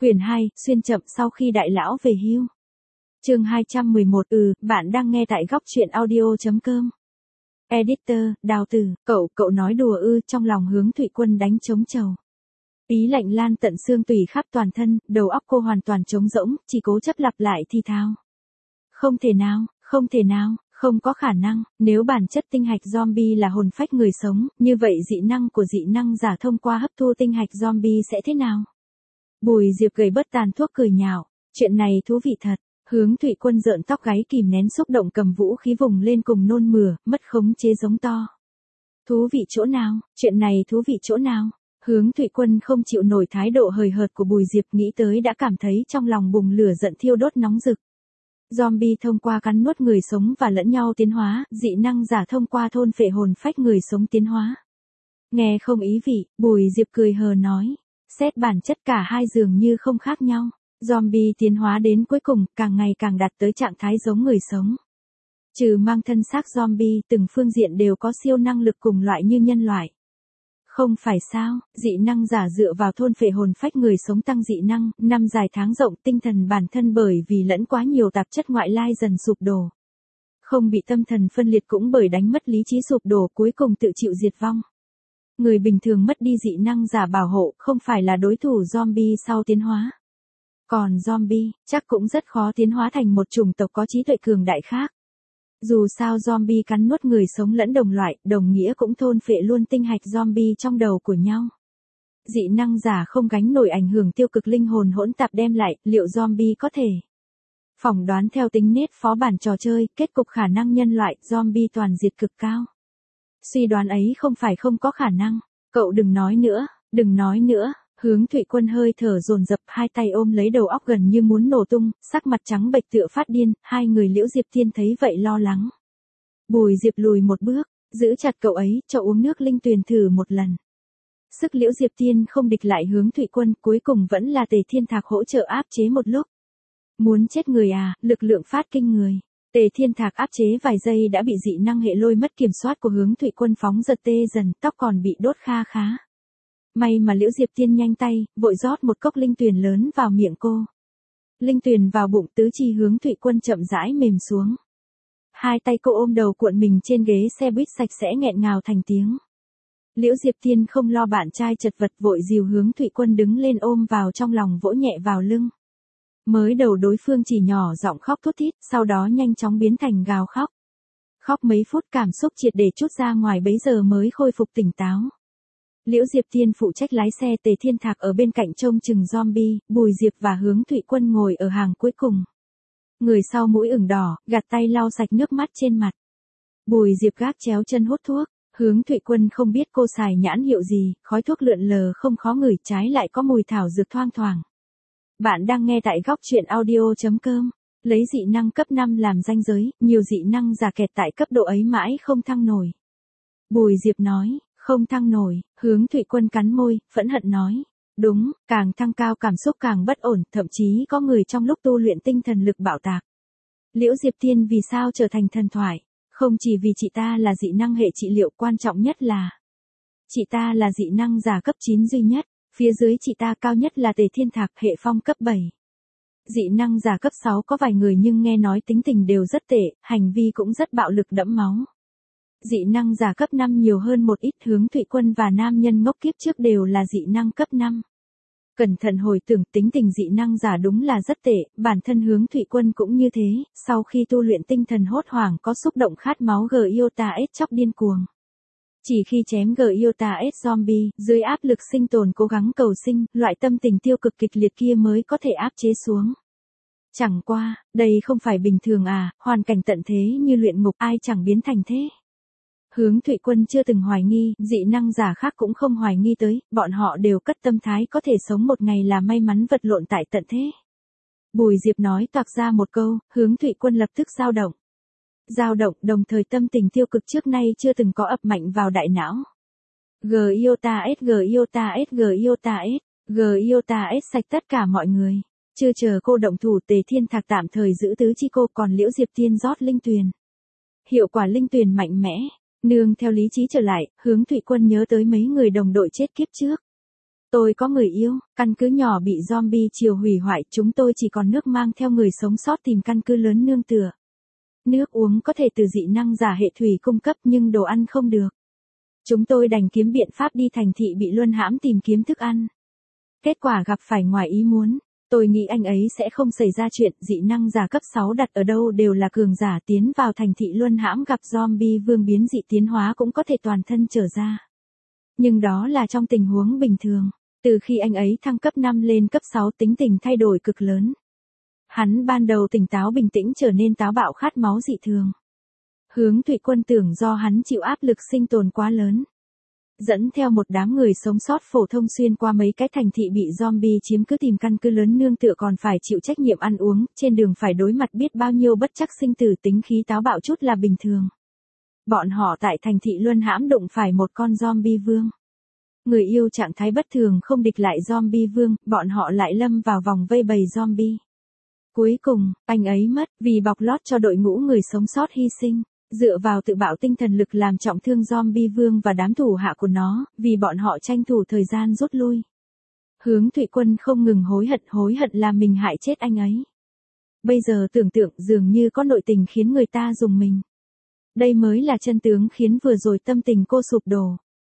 Quyển 2, xuyên chậm sau khi đại lão về hưu. Chương 211. Bạn đang nghe tại góc truyện audio.com. Editor, Đào Tử, cậu nói đùa trong lòng Hướng Thụy Quân đánh trống trầu. Ý lạnh lan tận xương tủy khắp toàn thân, đầu óc cô hoàn toàn trống rỗng, chỉ cố chấp lặp lại thi thao. Không thể nào, không có khả năng, nếu bản chất tinh hạch zombie là hồn phách người sống, như vậy dị năng của dị năng giả thông qua hấp thu tinh hạch zombie sẽ thế nào? Bùi Diệp gầy bớt tàn thuốc cười nhạo, chuyện này thú vị thật. Hướng Thụy Quân rợn tóc gáy kìm nén xúc động cầm vũ khí vùng lên cùng nôn mửa, mất khống chế giống to. Thú vị chỗ nào, chuyện này thú vị chỗ nào? Hướng Thụy Quân không chịu nổi thái độ hời hợt của Bùi Diệp, nghĩ tới đã cảm thấy trong lòng bùng lửa giận thiêu đốt nóng rực. Zombie thông qua cắn nuốt người sống và lẫn nhau tiến hóa, dị năng giả thông qua thôn phệ hồn phách người sống tiến hóa. Nghe không ý vị, Bùi Diệp cười hờ nói, xét bản chất cả hai dường như không khác nhau. Zombie tiến hóa đến cuối cùng, càng ngày càng đạt tới trạng thái giống người sống. Trừ mang thân xác zombie, từng phương diện đều có siêu năng lực cùng loại như nhân loại. Không phải sao, dị năng giả dựa vào thôn phệ hồn phách người sống tăng dị năng, năm dài tháng rộng, tinh thần bản thân bởi vì lẫn quá nhiều tạp chất ngoại lai dần sụp đổ. Không bị tâm thần phân liệt cũng bởi đánh mất lý trí sụp đổ, cuối cùng tự chịu diệt vong. Người bình thường mất đi dị năng giả bảo hộ, không phải là đối thủ zombie sau tiến hóa. Còn zombie, chắc cũng rất khó tiến hóa thành một chủng tộc có trí tuệ cường đại khác. Dù sao zombie cắn nuốt người sống lẫn đồng loại, đồng nghĩa cũng thôn phệ luôn tinh hạch zombie trong đầu của nhau. Dị năng giả không gánh nổi ảnh hưởng tiêu cực linh hồn hỗn tạp đem lại, liệu zombie có thể? Phỏng đoán theo tính nết phó bản trò chơi, kết cục khả năng nhân loại, zombie toàn diệt cực cao. Suy đoán ấy không phải không có khả năng. Cậu đừng nói nữa. Hướng Thụy Quân hơi thở dồn dập, hai tay ôm lấy đầu óc gần như muốn nổ tung, sắc mặt trắng bệch tựa phát điên, hai người Liễu Diệp Tiên thấy vậy lo lắng. Bùi Diệp lùi một bước, giữ chặt cậu ấy, cho uống nước linh tuyền thử một lần. Sức Liễu Diệp Tiên không địch lại Hướng Thụy Quân, cuối cùng vẫn là Tề Thiên Thạc hỗ trợ áp chế một lúc. Muốn chết người à, lực lượng phát kinh người. Tề Thiên Thạc áp chế vài giây đã bị dị năng hệ lôi mất kiểm soát của Hướng Thụy Quân phóng giật tê dần, tóc còn bị đốt kha khá. May mà Liễu Diệp Tiên nhanh tay, vội rót một cốc linh tuyền lớn vào miệng cô. Linh tuyền vào bụng, tứ chi Hướng Thụy Quân chậm rãi mềm xuống. Hai tay cô ôm đầu cuộn mình trên ghế xe buýt sạch sẽ nghẹn ngào thành tiếng. Liễu Diệp Tiên không lo bạn trai chật vật, vội dìu Hướng Thụy Quân đứng lên ôm vào trong lòng, vỗ nhẹ vào lưng. Mới đầu đối phương chỉ nhỏ giọng khóc thút thít, sau đó nhanh chóng biến thành gào khóc. Khóc mấy phút cảm xúc triệt để trút ra ngoài, bấy giờ mới khôi phục tỉnh táo. Liễu Diệp Tiên phụ trách lái xe, Tề Thiên Thạc ở bên cạnh trông chừng zombie, Bùi Diệp và Hướng Thụy Quân ngồi ở hàng cuối cùng. Người sau mũi ửng đỏ, gạt tay lau sạch nước mắt trên mặt. Bùi Diệp gác chéo chân hút thuốc, Hướng Thụy Quân không biết cô xài nhãn hiệu gì, khói thuốc lượn lờ không khó ngửi, trái lại có mùi thảo dược thoang thoảng. Bạn đang nghe tại góc truyện audio.com. Lấy dị năng cấp 5 làm ranh giới, nhiều dị năng giả kẹt tại cấp độ ấy mãi không thăng nổi. Bùi Diệp nói. Không thăng nổi, Hướng Thụy Quân cắn môi, phẫn hận nói. Đúng, càng thăng cao cảm xúc càng bất ổn, thậm chí có người trong lúc tu luyện tinh thần lực bạo tạc. Liễu Diệp Tiên vì sao trở thành thần thoại? Không chỉ vì chị ta là dị năng hệ trị liệu, quan trọng nhất là chị ta là dị năng giả cấp 9 duy nhất, phía dưới chị ta cao nhất là Tề Thiên Thạc hệ phong cấp 7. Dị năng giả cấp 6 có vài người nhưng nghe nói tính tình đều rất tệ, hành vi cũng rất bạo lực đẫm máu. Dị năng giả cấp 5 nhiều hơn một ít, Hướng Thụy Quân và nam nhân ngốc kiếp trước đều là dị năng cấp 5. Cẩn thận hồi tưởng, tính tình dị năng giả đúng là rất tệ, bản thân Hướng Thụy Quân cũng như thế, sau khi tu luyện tinh thần hốt hoảng có xúc động khát máu Iota S chóc điên cuồng. Chỉ khi chém Iota S zombie, dưới áp lực sinh tồn cố gắng cầu sinh, loại tâm tình tiêu cực kịch liệt kia mới có thể áp chế xuống. Chẳng qua, đây không phải bình thường à, hoàn cảnh tận thế như luyện ngục ai chẳng biến thành thế. Hướng Thụy Quân chưa từng hoài nghi, dị năng giả khác cũng không hoài nghi tới, bọn họ đều cất tâm thái có thể sống một ngày là may mắn vật lộn tại tận thế. Bùi Diệp nói toạc ra một câu, Hướng Thụy Quân lập tức dao động. Dao động, đồng thời tâm tình tiêu cực trước nay chưa từng có ập mạnh vào đại não. Iota S sạch tất cả mọi người. Chưa chờ cô động thủ, Tề Thiên Thạc tạm thời giữ tứ chi cô, còn Liễu Diệp Tiên rót linh tuyền. Hiệu quả linh tuyền mạnh mẽ. Nương theo lý trí trở lại, Hướng Thụy Quân nhớ tới mấy người đồng đội chết kiếp trước. Tôi có người yêu, căn cứ nhỏ bị zombie chiều hủy hoại, chúng tôi chỉ còn nước mang theo người sống sót tìm căn cứ lớn nương tựa. Nước uống có thể từ dị năng giả hệ thủy cung cấp nhưng đồ ăn không được. Chúng tôi đành kiếm biện pháp đi thành thị bị luân hãm tìm kiếm thức ăn. Kết quả gặp phải ngoài ý muốn. Tôi nghĩ anh ấy sẽ không xảy ra chuyện, dị năng giả cấp 6 đặt ở đâu đều là cường giả, tiến vào thành thị luân hãm gặp zombie vương biến dị tiến hóa cũng có thể toàn thân trở ra. Nhưng đó là trong tình huống bình thường. Từ khi anh ấy thăng cấp 5 lên cấp 6 tính tình thay đổi cực lớn. Hắn ban đầu tỉnh táo bình tĩnh trở nên táo bạo khát máu dị thường. Hướng Thụy Quân tưởng do hắn chịu áp lực sinh tồn quá lớn. Dẫn theo một đám người sống sót phổ thông xuyên qua mấy cái thành thị bị zombie chiếm cứ tìm căn cứ lớn nương tựa còn phải chịu trách nhiệm ăn uống, trên đường phải đối mặt biết bao nhiêu bất trắc sinh tử, tính khí táo bạo chút là bình thường. Bọn họ tại thành thị luân hãm đụng phải một con zombie vương. Người yêu trạng thái bất thường không địch lại zombie vương, bọn họ lại lâm vào vòng vây bầy zombie. Cuối cùng, anh ấy mất, vì bọc lót cho đội ngũ người sống sót hy sinh. Dựa vào tự bạo tinh thần lực làm trọng thương zombie vương và đám thủ hạ của nó, vì bọn họ tranh thủ thời gian rút lui. Hướng Thụy Quân không ngừng hối hận là mình hại chết anh ấy. Bây giờ tưởng tượng dường như có nội tình khiến người ta dùng mình. Đây mới là chân tướng khiến vừa rồi tâm tình cô sụp đổ.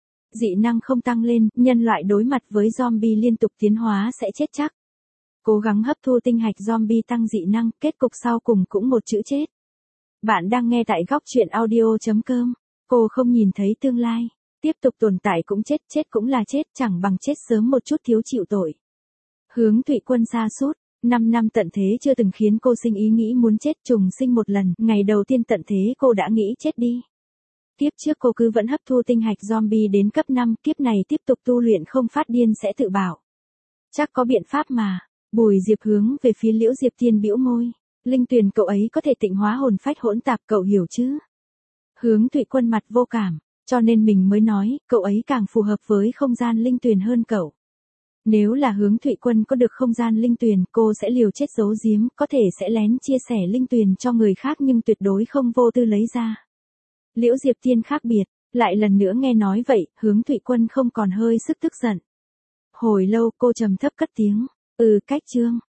Dị năng không tăng lên, nhân loại đối mặt với zombie liên tục tiến hóa sẽ chết chắc. Cố gắng hấp thu tinh hạch zombie tăng dị năng, kết cục sau cùng cũng một chữ chết. Bạn đang nghe tại góc chuyện audio.com. Cô không nhìn thấy tương lai. Tiếp tục tồn tại cũng chết, chết cũng là chết, chẳng bằng chết sớm một chút thiếu chịu tội. Hướng Thụy Quân sa sút 5 năm tận thế chưa từng khiến cô sinh ý nghĩ muốn chết, trùng sinh một lần. Ngày đầu tiên tận thế cô đã nghĩ chết đi. Kiếp trước cô cứ vẫn hấp thu tinh hạch zombie đến cấp 5, kiếp này tiếp tục tu luyện không phát điên sẽ tự bảo. Chắc có biện pháp mà. Bùi Diệp hướng về phía Liễu Diệp Tiên bĩu môi. Linh tuyền cậu ấy có thể tịnh hóa hồn phách hỗn tạp, cậu hiểu chứ? Hướng Thụy Quân mặt vô cảm, cho nên mình mới nói, cậu ấy càng phù hợp với không gian linh tuyền hơn cậu. Nếu là Hướng Thụy Quân có được không gian linh tuyền, cô sẽ liều chết giấu giếm, có thể sẽ lén chia sẻ linh tuyền cho người khác nhưng tuyệt đối không vô tư lấy ra. Liễu Diệp Tiên khác biệt, lại lần nữa nghe nói vậy, Hướng Thụy Quân không còn hơi sức tức giận. Hồi lâu cô trầm thấp cất tiếng, cách chương.